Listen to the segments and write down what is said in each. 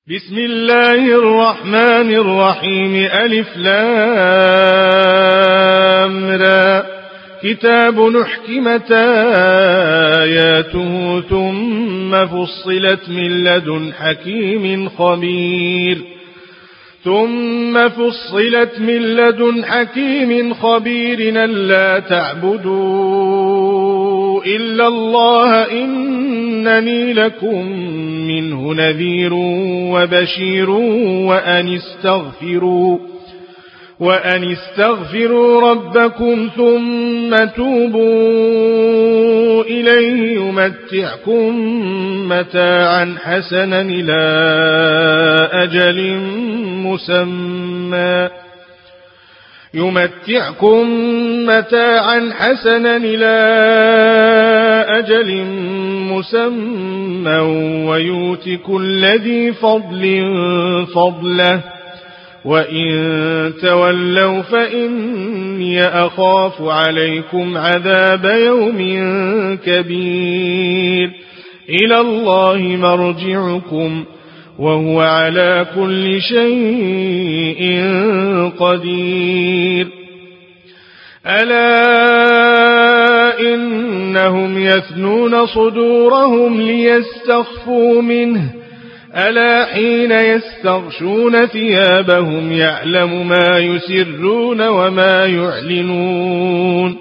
بسم الله الرحمن الرحيم ألف لام را كتاب أحكمت آياته ثم فصلت من لدن حكيم خبير ألا تعبدوا إلا الله إنني لكم منه نذير وبشير وأن استغفروا ربكم ثم توبوا إليه يمتعكم متاعا حسنا إلى أجل مسمى ويؤت كل ذي فضل فضله وإن تولوا فإني أخاف عليكم عذاب يوم كبير إلى الله مرجعكم وهو على كل شيء قدير ألا إنهم يثنون صدورهم ليستخفوا منه ألا حين يستغشون ثيابهم يعلم ما يسرون وما يعلنون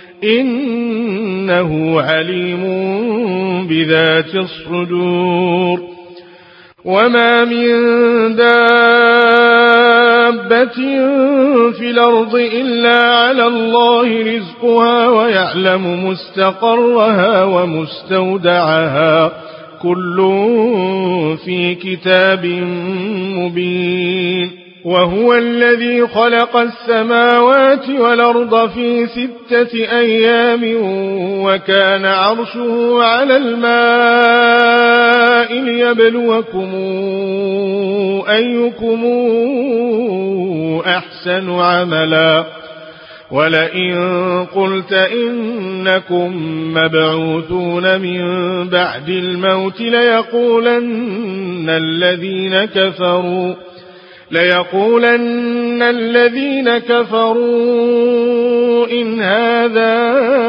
إنه عليم بذات الصدور وما من دابة في الأرض إلا على الله رزقها ويعلم مستقرها ومستودعها كل في كتاب مبين وهو الذي خلق السماوات والأرض في 6 أيام وكان عرشه على الماء ليبلوكم أيكم أحسن عملا ولئن قلت إنكم مبعوثون من بعد الموت ليقولن الذين كفروا إن هذا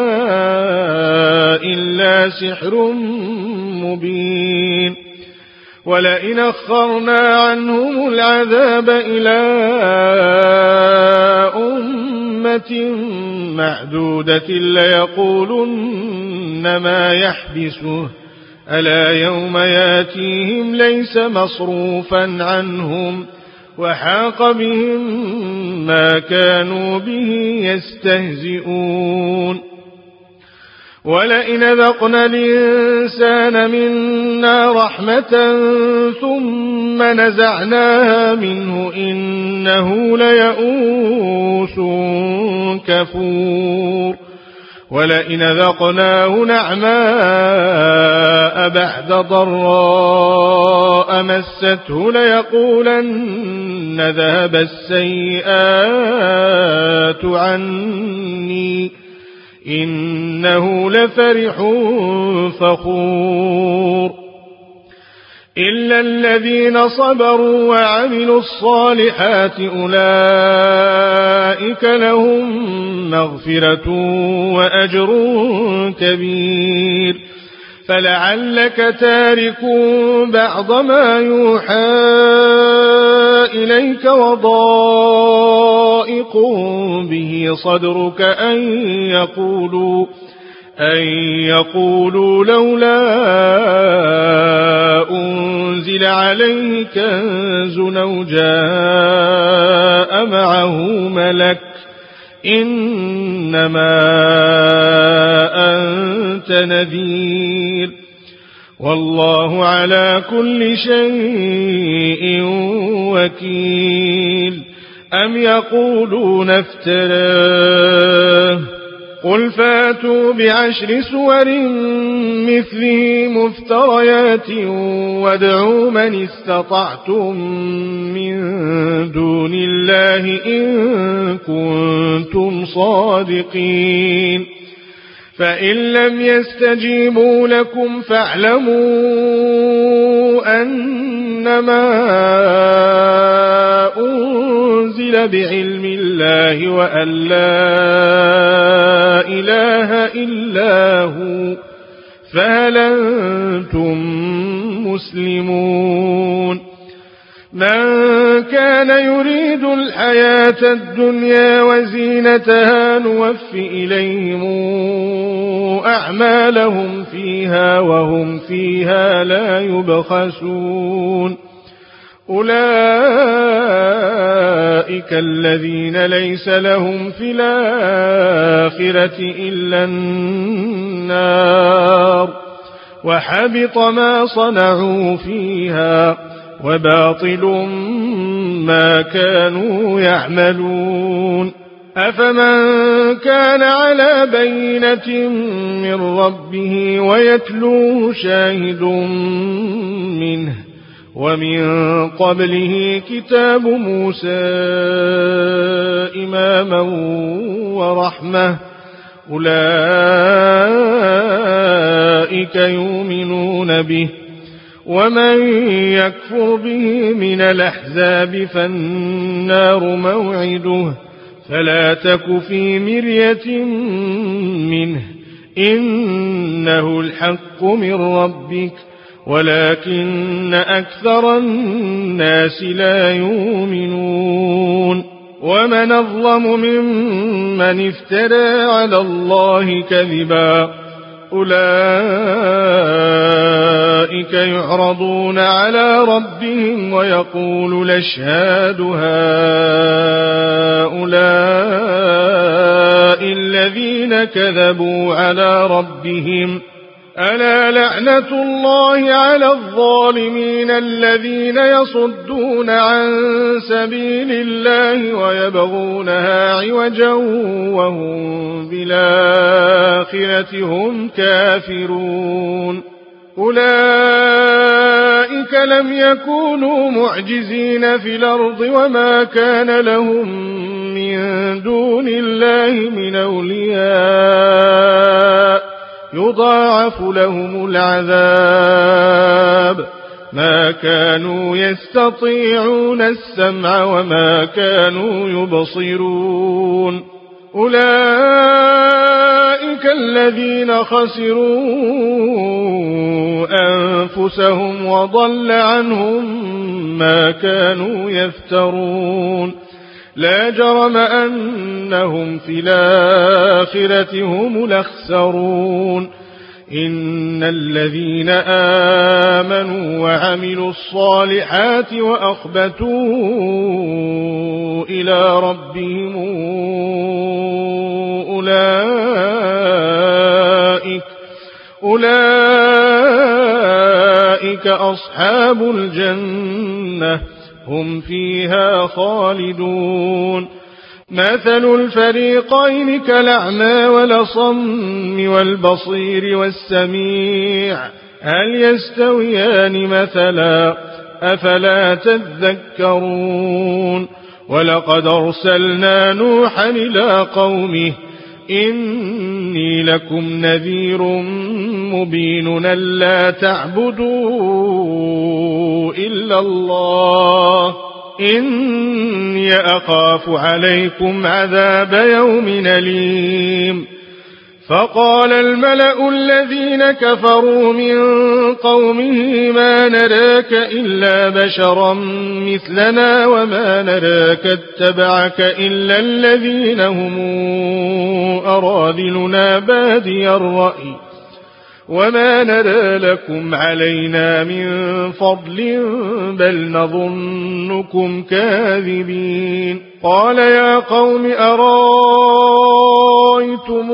إلا سحر مبين ولئن أخرنا عنهم العذاب إلى أمة معدودة ليقولن ما يحبسه ألا يوم ياتيهم ليس مصروفا عنهم وحاق بهم ما كانوا به يستهزئون ولئن ذقنا الإنسان منا رحمة ثم نزعناها منه إنه ليئوس كفور ولئن ذقناه نعماء بعد ضراء مسته ليقولن ذهب السيئات عني إنه لفرح فخور إلا الذين صبروا وعملوا الصالحات أولئك لهم مغفرة وأجر كبير فلعلك تارك بعض ما يوحى إليك وضائق به صدرك أن يقولوا لولا أنزل عليه كنز أو جاء معه ملك إنما أنت نذير والله على كل شيء وكيل أم يقولون افتراه قل فاتوا ب10 سور مثله مفتريات وادعوا من استطعتم من دون الله إن كنتم صادقين فإن لم يستجيبوا لكم فاعلموا أن إنما أنزل بعلم الله وأن لا إله إلا هو فهل أنتم مسلمون من كان يريد الحياة الدنيا وزينتها نوف إليهم أعمالهم فيها وهم فيها لا يبخسون أولئك الذين ليس لهم في الآخرة إلا النار وحبط ما صنعوا فيها وباطل ما كانوا يعملون أفمن كان على بينة من ربه ويتلوه شاهد منه ومن قبله كتاب موسى إماما ورحمة أولئك يؤمنون به ومن يكفر به من الأحزاب فالنار موعده فلا تك في مرية منه إنه الحق من ربك ولكن أكثر الناس لا يؤمنون ومن أظلم ممن افترى على الله كذبا أولئك يعرضون على ربهم ويقول الأشهاد هؤلاء الذين كذبوا على ربهم ألا لعنة الله على الظالمين الذين يصدون عن سبيل الله ويبغونها عوجا وهم بالآخرة هم كافرون أولئك لم يكونوا معجزين في الأرض وما كان لهم من دون الله من أولياء يضاعف لهم العذاب ما كانوا يستطيعون السمع وما كانوا يبصرون أولئك الذين خسروا أنفسهم وضل عنهم ما كانوا يفترون لا جرم أنهم في الآخرة هم الأخسرون إن الذين آمنوا وعملوا الصالحات وأخبتوا إلى ربهم أولئك أصحاب الجنة هم فيها خالدون مثل الفريقين كالأعمى والأصم والبصير والسميع هل يستويان مثلا أفلا تذكرون ولقد أرسلنا نوحا إلى قومه إني لكم نذير مبين ألا تعبدوا إلا الله إني أخاف عليكم عذاب يوم أليم فقال الملأ الذين كفروا من قومه ما نراك إلا بشرا مثلنا وما نراك اتبعك إلا الذين هم أراذلنا بادي الرأي وما نرى لكم علينا من فضل بل نظنكم كاذبين قال يا قوم أرأيتم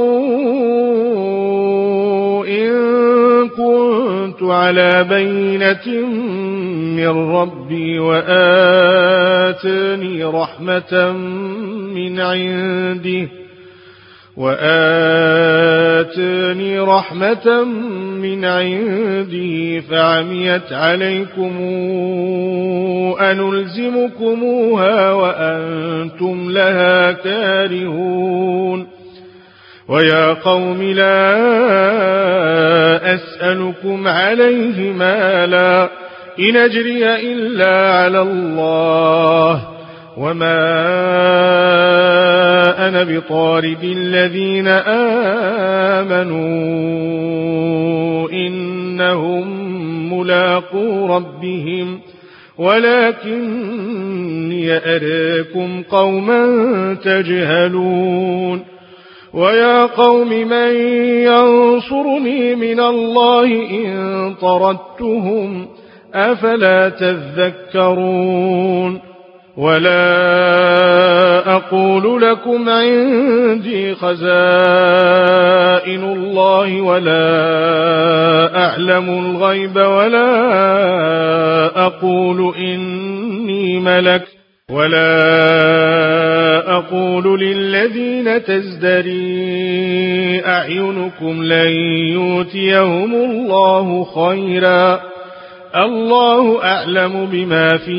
إن كنت على بينة من ربي وآتاني رحمة من عنده فعميت عليكم أنلزمكموها وأنتم لها كارهون ويا قوم لا أسألكم عليه مالا إن أجري إلا على الله وما أنا بطارد الذين آمنوا إنهم ملاقو ربهم ولكني أراكم قوما تجهلون ويا قوم من ينصرني من الله إن طردتهم أفلا تذكرون ولا أقول لكم عندي خزائن الله ولا أعلم الغيب ولا أقول إني ملك ولا أقول للذين تزدري أعينكم لن يؤتيهم الله خيرا الله أعلم بما في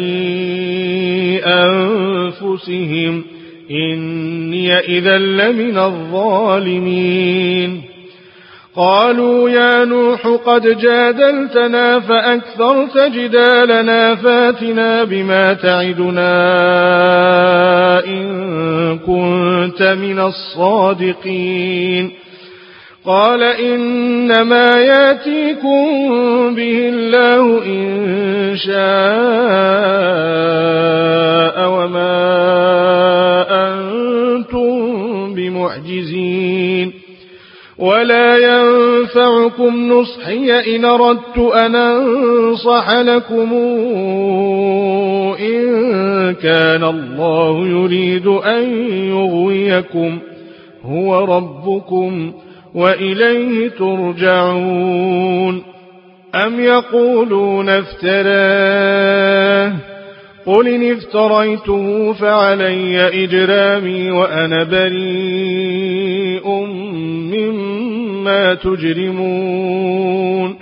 أنفسهم إني إذا لمن الظالمين قالوا يا نوح قد جادلتنا فأكثرت جدالنا فاتنا بما تعدنا إن كنت من الصادقين قال إنما ياتيكم به الله إن شاء وما أنتم بمعجزين ولا ينفعكم نصحي إن أردت أن أنصح لكم إن كان الله يريد أن يغويكم هو ربكم وإليه ترجعون أم يقولون افتراه قل إن افتريته فعلي إجرامي وأنا بريء مما تجرمون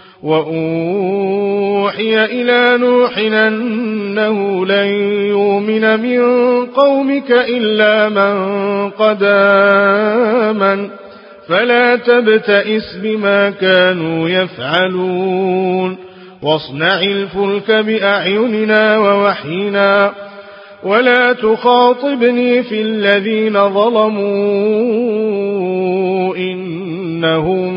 وأوحي إلى نوح أنه لن يؤمن من قومك إلا من قد آمن فلا تبتئس بما كانوا يفعلون واصنع الفلك بأعيننا ووحينا ولا تخاطبني في الذين ظلموا إنهم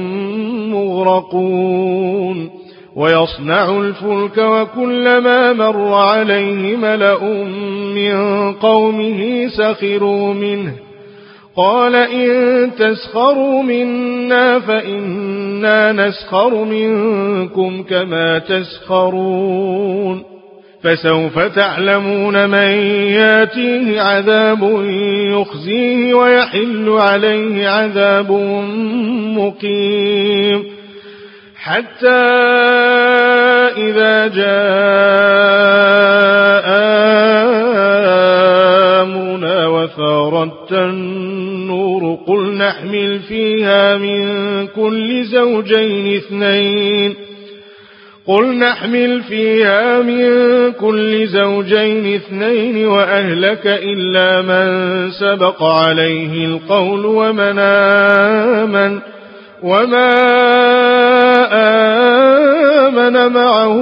مغرقون ويصنع الفلك وكلما مر عليه ملأ من قومه سخروا منه قال إن تسخروا منا فإنا نسخر منكم كما تسخرون فسوف تعلمون من ياتيه عذاب يخزيه ويحل عليه عذاب مقيم حتى إذا جاء أمرنا وفارت النور قل نحمل فيها من كل زوجين اثنين وأهلك إلا من سبق عليه القول ومن آمن وما آمن معه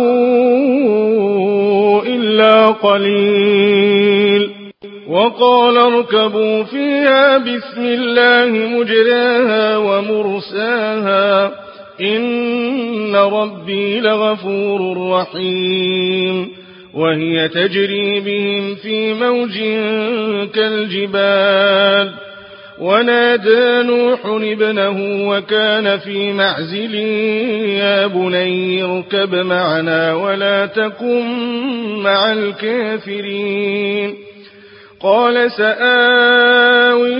إلا قليل وقال اركبوا فيها بسم الله مجراها ومرساها إن ربي لغفور رحيم وهي تجري بهم في موج كالجبال ونادى نوح ابنه وكان في معزل يا بني اركب معنا ولا تكن مع الكافرين قال سآوي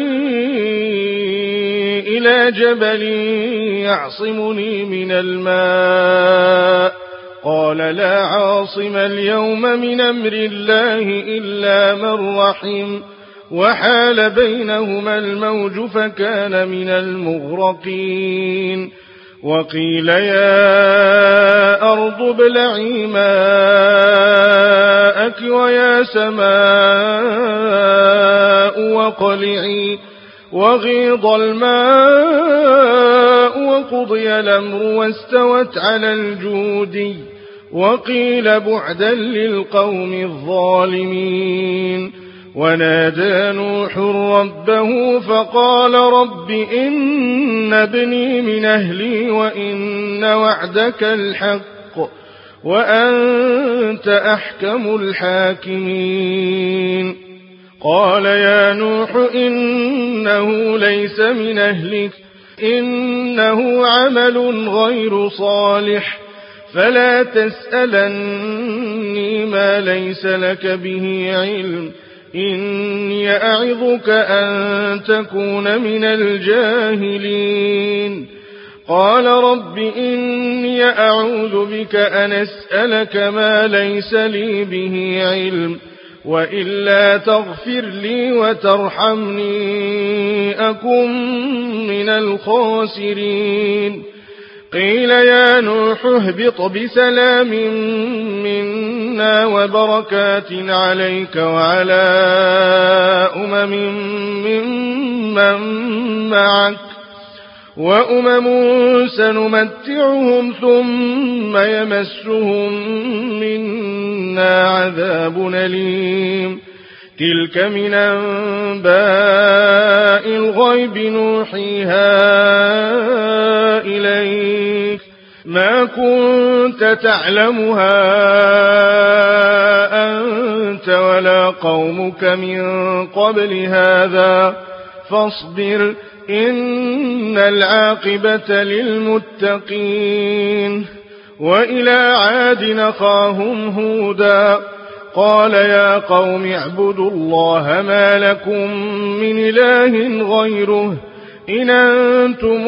إلى جبل يعصمني من الماء قال لا عاصم اليوم من أمر الله إلا من رحم وحال بينهما الموج فكان من المغرقين وقيل يا أرض ابلعي ماءك ويا سماء وقلعي وغيض الماء وقضي الأمر واستوت على الجودي وقيل بعدا للقوم الظالمين. ونادى نوح ربه فقال رب إن ابني من أهلي وإن وعدك الحق وأنت أحكم الحاكمين. قال يا نوح إنه ليس من أهلك إنه عمل غير صالح فلا تسألني ما ليس لك به علم إني أعظك أن تكون من الجاهلين. قال رب إني أعوذ بك أن أسألك ما ليس لي به علم وإلا تغفر لي وترحمني أكن من الخاسرين. قيل يا نوح اهبط بسلام منا وبركات عليك وعلى ممن معك وأمم سنمتعهم ثم يمسهم منا عذاب أليم. تلك من أنباء الغيب نوحيها إليك ما كنت تعلمها أنت ولا قومك من قبل هذا فاصبر إن العاقبة للمتقين. وإلى عاد أخاهم هودا قال يا قوم اعبدوا الله ما لكم من إله غيره إن أنتم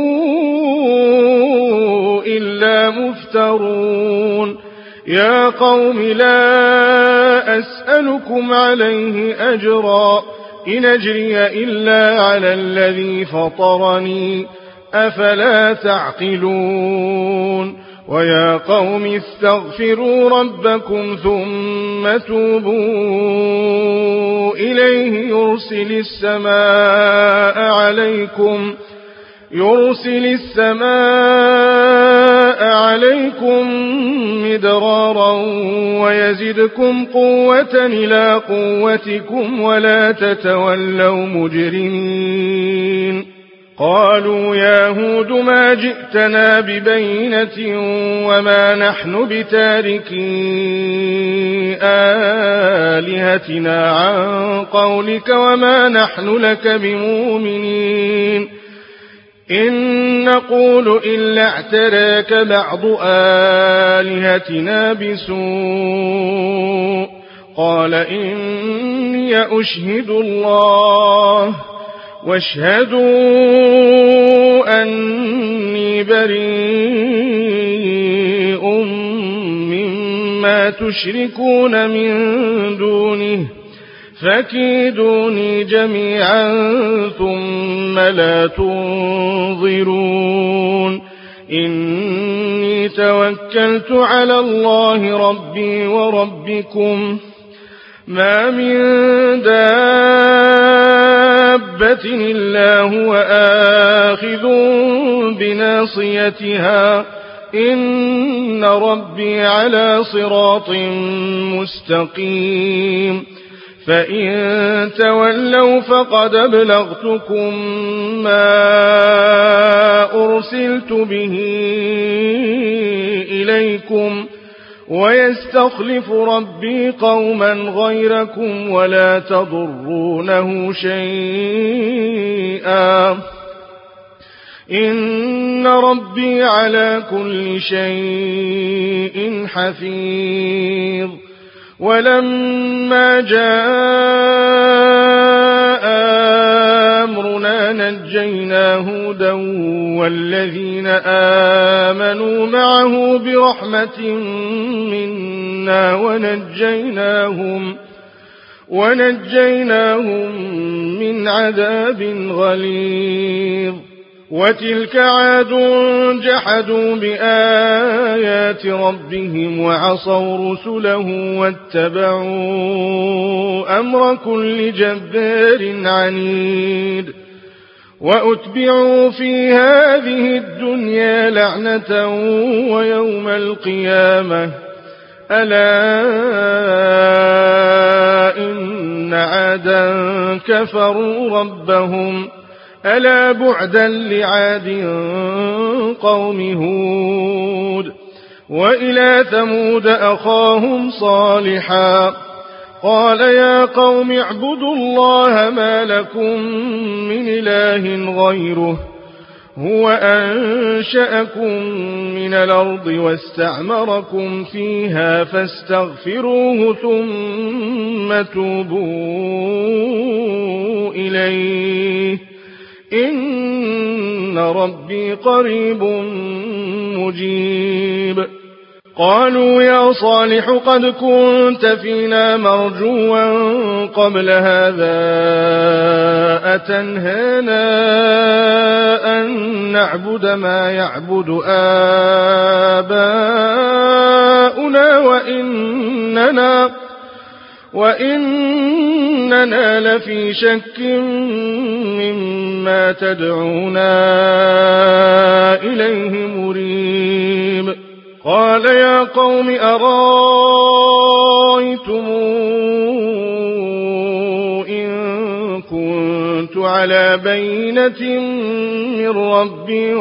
إلا مفترون. يا قوم لا أسألكم عليه أجرا إن أجري إلا على الذي فطرني أفلا تعقلون. ويا قوم استغفروا ربكم ثم توبوا إليه يرسل السماء عليكم مدرارا ويزدكم قوة إلى قوتكم ولا تتولوا مجرمين. قالوا يا هود ما جئتنا ببينة وما نحن بتاركي آلهتنا عن قولك وما نحن لك بمؤمنين إن نقول إلا اعتراك بعض آلهتنا بسوء. قال إني أشهد الله واشهدوا أني بريء مما تشركون من دونه فكيدوني جميعا ثم لا تنظرون. إني توكلت على الله ربي وربكم ما من دابة إلا هو آخذ بناصيتها إن ربي على صراط مستقيم. فإن تولوا فقد أبلغتكم ما أرسلت به إليكم ويستخلف ربي قوما غيركم ولا تضرونه شيئا إن ربي على كل شيء حفيظ. ولما جاء أمرنا نجينا هودا والذين آمنوا معه برحمة منا ونجيناهم من عذاب غليظ. وتلك عاد جحدوا بآيات ربهم وعصوا رسله واتبعوا أمر كل جبار عنيد. وأتبعوا في هذه الدنيا لعنة ويوم القيامة ألا إن عادا كفروا ربهم ألا بعدا لعاد قوم هود وإلى ثمود أخاهم صالحا قال يا قوم اعبدوا الله ما لكم من إله غيره هو أنشأكم من الأرض واستعمركم فيها فاستغفروه ثم توبوا إليه إن ربي قريب مجيب قالوا يا صالح قد كنت فينا مرجوا قبل هذا أتنهانا أن نعبد ما يعبد آباؤنا وإننا لفي شك مما تدعونا إليه مريب قال يا قوم أرأيتم إن كنت على بينة من ربي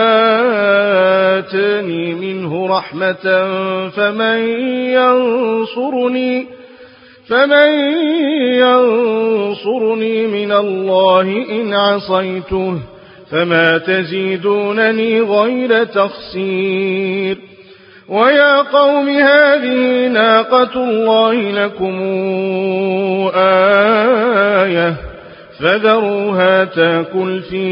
وآتاني منه رحمة فمن ينصرني من الله إن عصيته فما تزيدونني غير تخسير ويا قوم هذه ناقة الله لكم آية فذروها تأكل في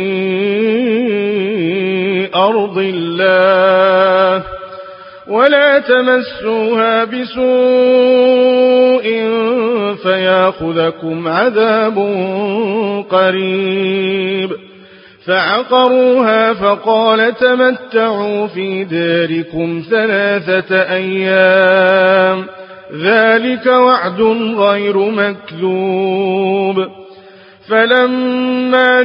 أرض الله ولا تمسوها بسوء فيأخذكم عذاب قريب فعقروها فقال تمتعوا في داركم 3 أيام ذلك وعد غير مكذوب فلما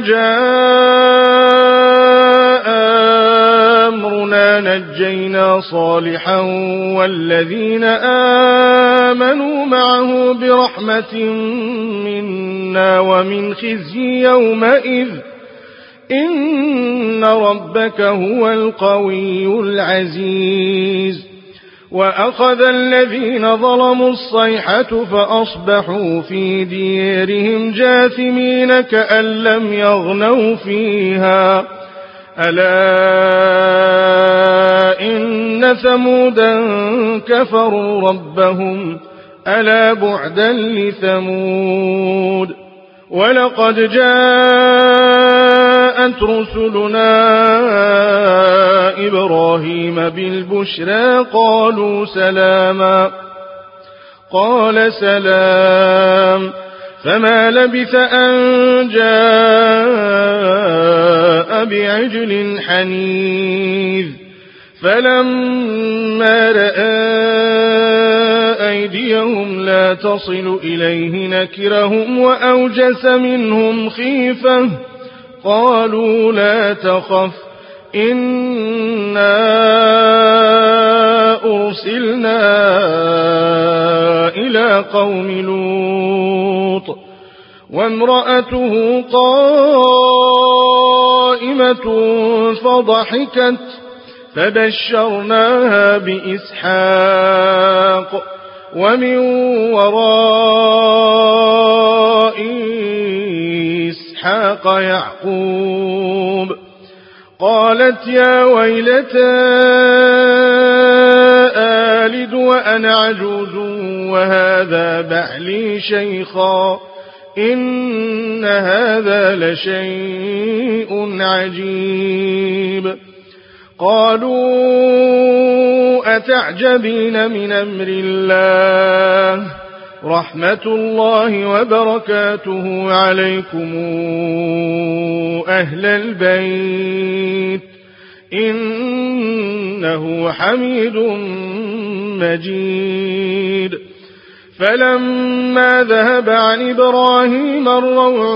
جاء أمرنا نجينا صالحا والذين آمنوا معه برحمة منا ومن خزي يومئذ إن ربك هو القوي العزيز وأخذ الذين ظلموا الصيحة فأصبحوا في ديارهم جاثمين كأن لم يغنوا فيها ألا إن ثمودا كفروا ربهم ألا بعدا لثمود ولقد جاءت رسلنا إبراهيم بالبشرى قالوا سلاما قال سلام فما لبث أن جاء بعجل حنيذ فلما رأى أيديهم لا تصل إليه نكرهم وأوجس منهم خيفة قالوا لا تخف إنا أرسلنا إلى قوم لوط وامرأته قائمة فضحكت فبشرناها بإسحاق ومن وراء إسحاق يعقوب قالت يا ويلتى آلد وأنا عجوز وهذا بعلي شيخا إن هذا لشيء عجيب قالوا أتعجبين من أمر الله رحمة الله وبركاته عليكم أهل البيت إنه حميد مجيد فلما ذهب عن إبراهيم الروع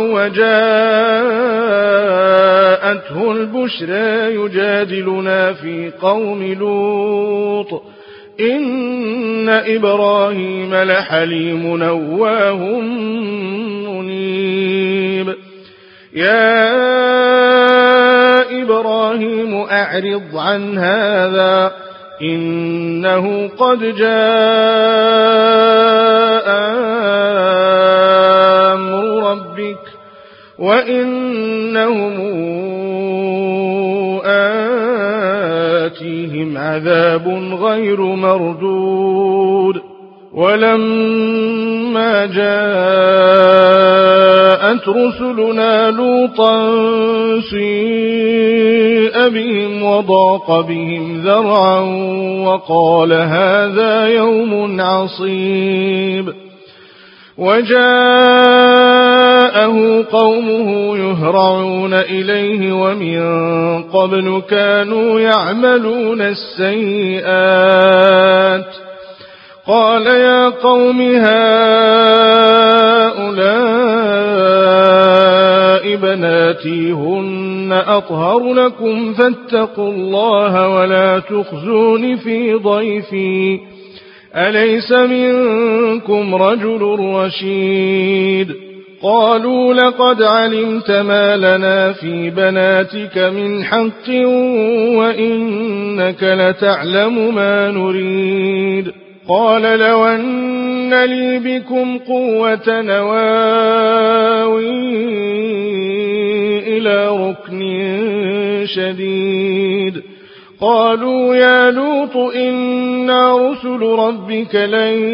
وجاءته البشرى يجادلنا في قوم لوط إن إبراهيم لحليم أواه منيب يا إبراهيم أعرض عن هذا إنه قد جاء أمر ربك وإنهم آتيهم عذاب غير مردود ولما جاءت رسلنا لوطا سيء بهم وضاق بهم ذرعا وقال هذا يوم عصيب وجاءه قومه يهرعون إليه ومن قبل كانوا يعملون السيئات قال يا قوم هؤلاء بناتي هن أطهر لكم فاتقوا الله ولا تخزون في ضيفي أليس منكم رجل رشيد قالوا لقد علمت ما لنا في بناتك من حق وإنك لتعلم ما نريد قال لو أن لي بكم قوة نواوي إلى ركن شديد قالوا يا لوط إنا رسل ربك لن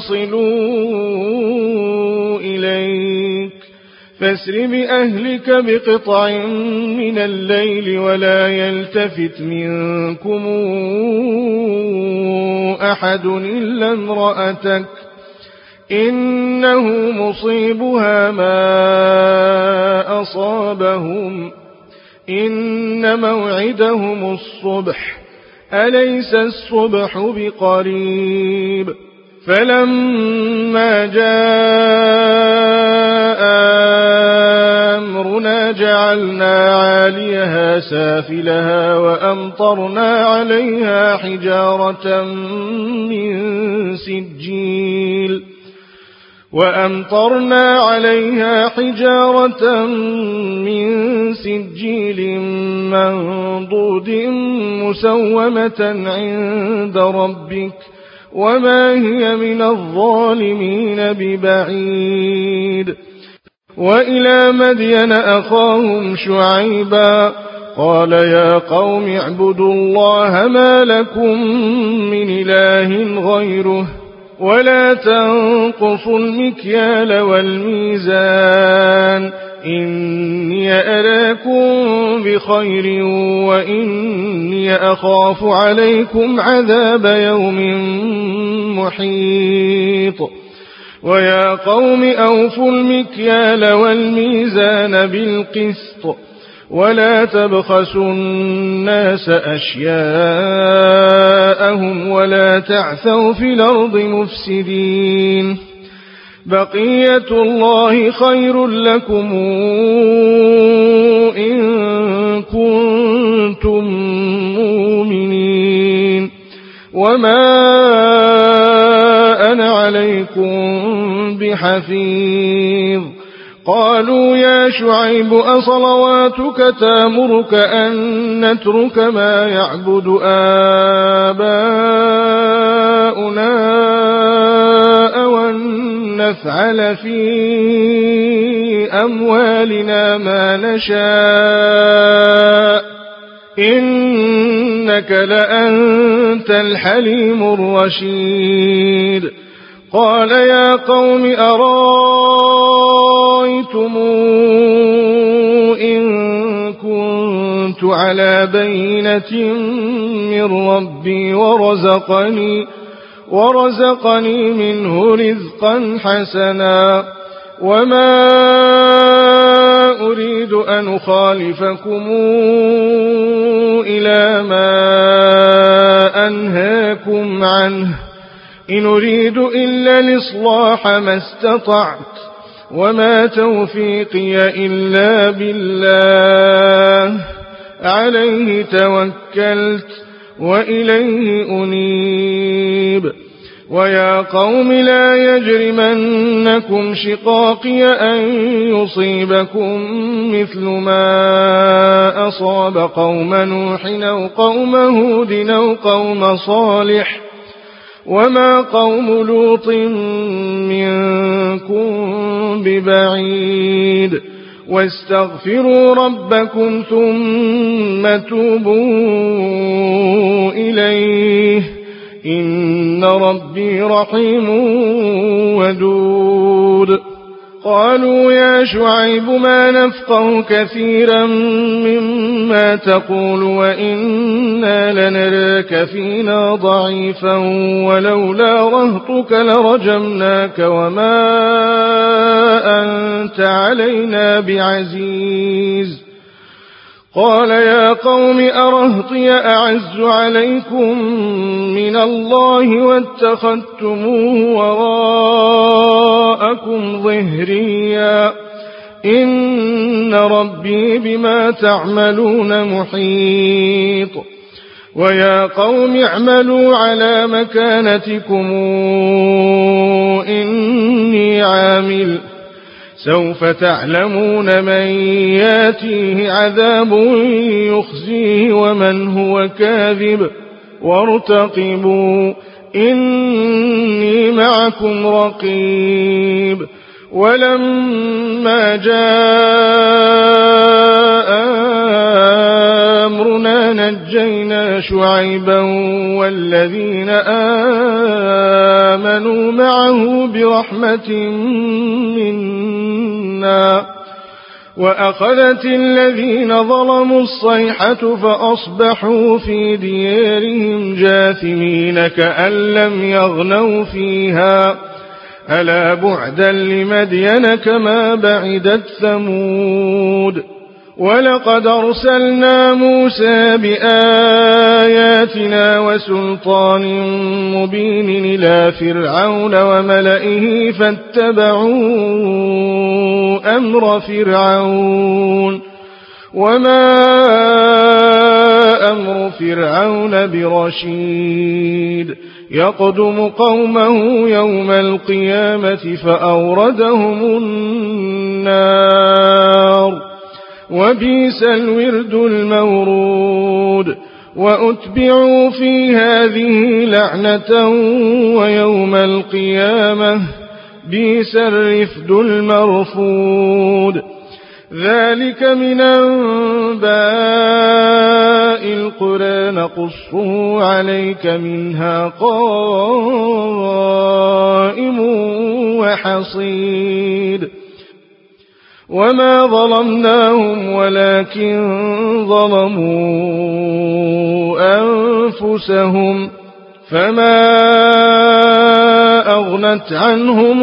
يصلوا إليك فاسر بأهلك بقطع من الليل ولا يلتفت منكم أحد إلا امرأتك إنه مصيبها ما أصابهم إن موعدهم الصبح أليس الصبح بقريب فلما جاء أمرنا جعلنا عاليها سافلها وأمطرنا عليها حجارة من سجيل منضود مسومة عند ربك وما هي من الظالمين ببعيد وإلى مدين أخاهم شعيبا قال يا قوم اعبدوا الله ما لكم من إله غيره ولا تنقصوا المكيال والميزان إني أراكم بخير وإني أخاف عليكم عذاب يوم محيط ويا قوم أوفوا المكيال والميزان بالقسط ولا تبخسوا الناس أشياءهم ولا تعثوا في الأرض مفسدين بقية الله خير لكم إن كنتم مؤمنين وما أنا عليكم بحفيظ قالوا يا شعيب أصلواتك تأمرك أن نترك ما يعبد آباؤنا أو أن نفعل في أموالنا ما نشاء إنك لأنت الحليم الرشيد قال يا قوم أرايتم إن كنت على بينة من ربي ورزقني منه رزقا حسنا وما أريد أن أخالفكم إلى ما أنهاكم عنه إن أريد إلا الإصلاح ما استطعت وما توفيقي إلا بالله عليه توكلت وإليه أنيب ويا قوم لا يجرمنكم شقاقي أن يصيبكم مثل ما أصاب قوم نوح أو قوم هود أو قوم صالح وما قوم لوط منكم ببعيد واستغفروا ربكم ثم توبوا إليه إن ربي رحيم ودود قالوا يا شعيب ما نفقه كثيرا مما تقول وإنا لنراك فينا ضعيفا ولولا رهطك لرجمناك وما أنت علينا بعزيز قال يا قوم أرهطي أعز عليكم من الله واتخذتموه وراءكم ظهريا إن ربي بما تعملون محيط ويا قوم اعملوا على مكانتكم إني عامل سوف تعلمون من ياتيه عذاب يخزيه ومن هو كاذب وارتقبوا إني معكم رقيب ولما جاء أمرنا نجينا شعيبا والذين آمنوا معه برحمة منا وأخذت الذين ظلموا الصيحة فأصبحوا في ديارهم جاثمين كأن لم يغنوا فيها ألا بعدا لمدين كما بعدت ثمود ولقد أرسلنا موسى بآياتنا وسلطان مبين إلى فرعون وملئه فاتبعوا أمر فرعون وما أمر فرعون برشيد يقدم قومه يوم القيامة فأوردهم النار وبئس الورد المورود وأتبعوا في هذه لعنة ويوم القيامة بئس الرفد المرفود ذلك من أنباء القرى نقصه عليك منها قائم وحصيد وما ظلمناهم ولكن ظلموا أنفسهم فما أغنت عنهم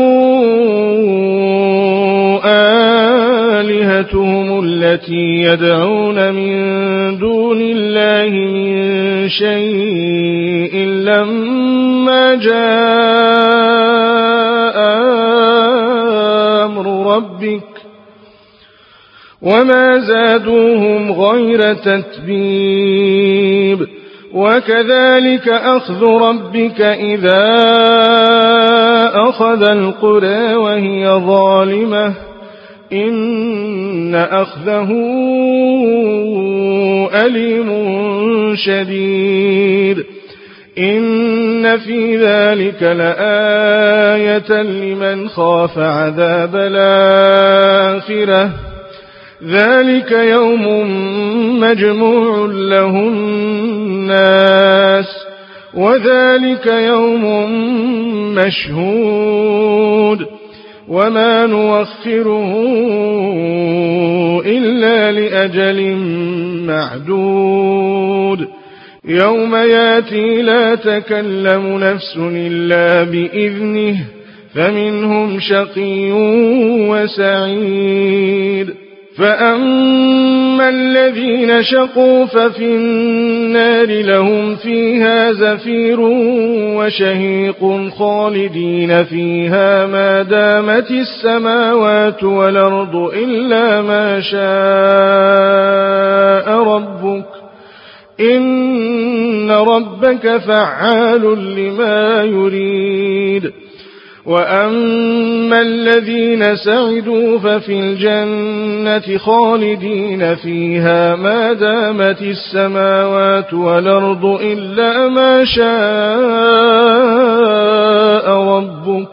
آلهتهم التي يدعون من دون الله من شيء لما جاء أمر ربك وما زادوهم غير تتبيب وكذلك أخذ ربك إذا أخذ القرى وهي ظالمة إن أخذه أليم شديد إن في ذلك لآية لمن خاف عذاب الآخرة ذلك يوم مجموع له الناس وذلك يوم مشهود وما نوخره إلا لأجل معدود يوم ياتي لا تكلم نفس إلا بإذنه فمنهم شقي وسعيد فأما الذين شقوا ففي النار لهم فيها زفير وشهيق خالدين فيها ما دامت السماوات والأرض إلا ما شاء ربك إن ربك فعال لما يريد. وأما الذين سعدوا ففي الجنة خالدين فيها ما دامت السماوات والأرض إلا ما شاء ربك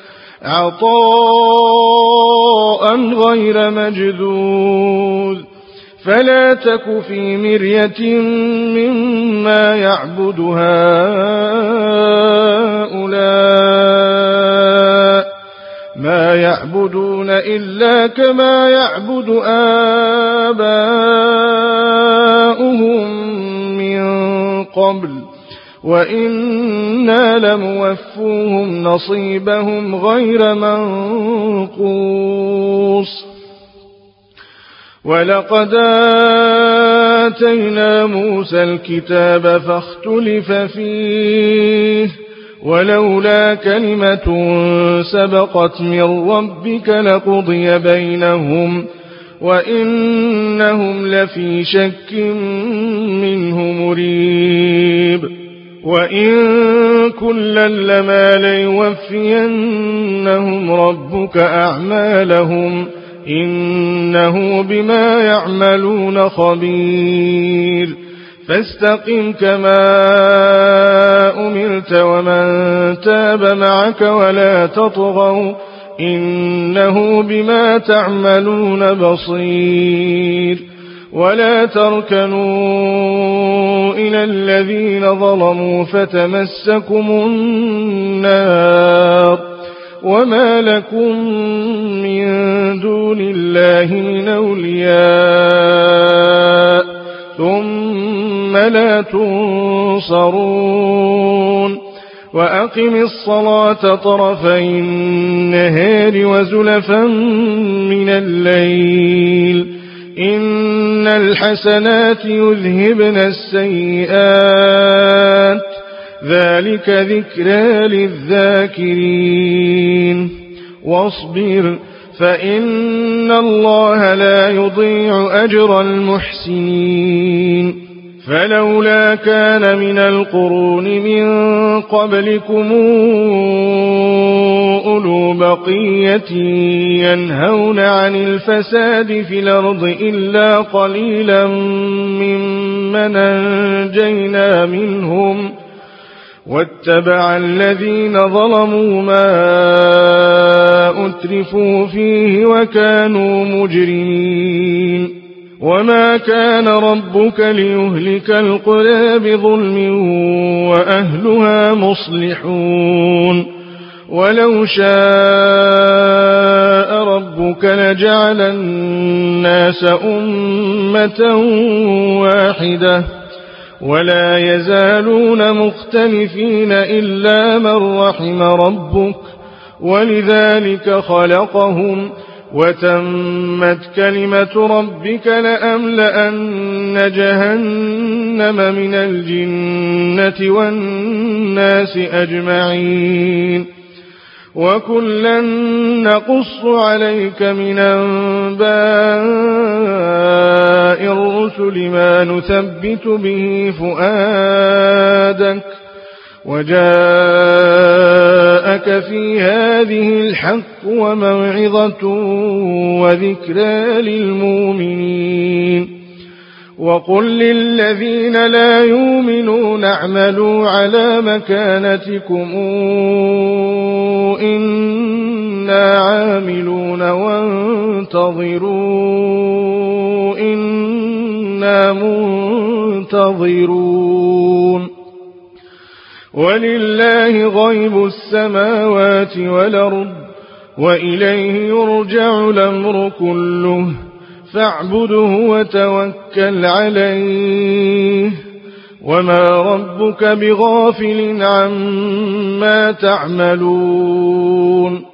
عطاء غير مجذوذ. فلا تك في مرية مما يعبد هؤلاء ما يعبدون إلا كما يعبد آباؤهم من قبل وإنا لموفوهم نصيبهم غير منقوص. ولقد آتينا موسى الكتاب فاختلف فيه ولولا كلمة سبقت من ربك لقضي بينهم وإنهم لفي شك منه مريب. وإن كلا لما ليوفينهم ربك أعمالهم إنه بما يعملون خبير. فاستقم كما أمرت ومن تاب معك ولا تطغوا إنه بما تعملون بصير. ولا تركنوا إلى الذين ظلموا فتمسكم النار وما لكم من دون الله من أولياء ثم لا تنصرون. وأقم الصلاة طرفي النهار وزلفا من الليل إن الحسنات يذهبن السيئات ذلك ذكرى للذاكرين. واصبر فإن الله لا يضيع أجر المحسنين. فلولا كان من القرون من قبلكم أولو بقية ينهون عن الفساد في الأرض إلا قليلا ممن أنجينا منهم واتبع الذين ظلموا ما أترفوا فيه وكانوا مجرمين. وما كان ربك ليهلك القرى بظلم وأهلها مصلحون. ولو شاء ربك لجعل الناس أمة واحدة ولا يزالون مختلفين إلا من رحم ربك ولذلك خلقهم وتمت كلمة ربك لأملأن جهنم من الجنة والناس أجمعين. وكلا نقص عليك من أنباء الرسل ما نثبت به فؤادك وجاءك في هذه الحق وموعظة وذكرى للمؤمنين. وقل للذين لا يؤمنون اعملوا على مكانتكم إنا عاملون وانتظروا إنا منتظرون. ولله غيب السماوات والأرض وإليه يرجع الأمر كله فاعبده وتوكل عليه وما ربك بغافل عما تعملون.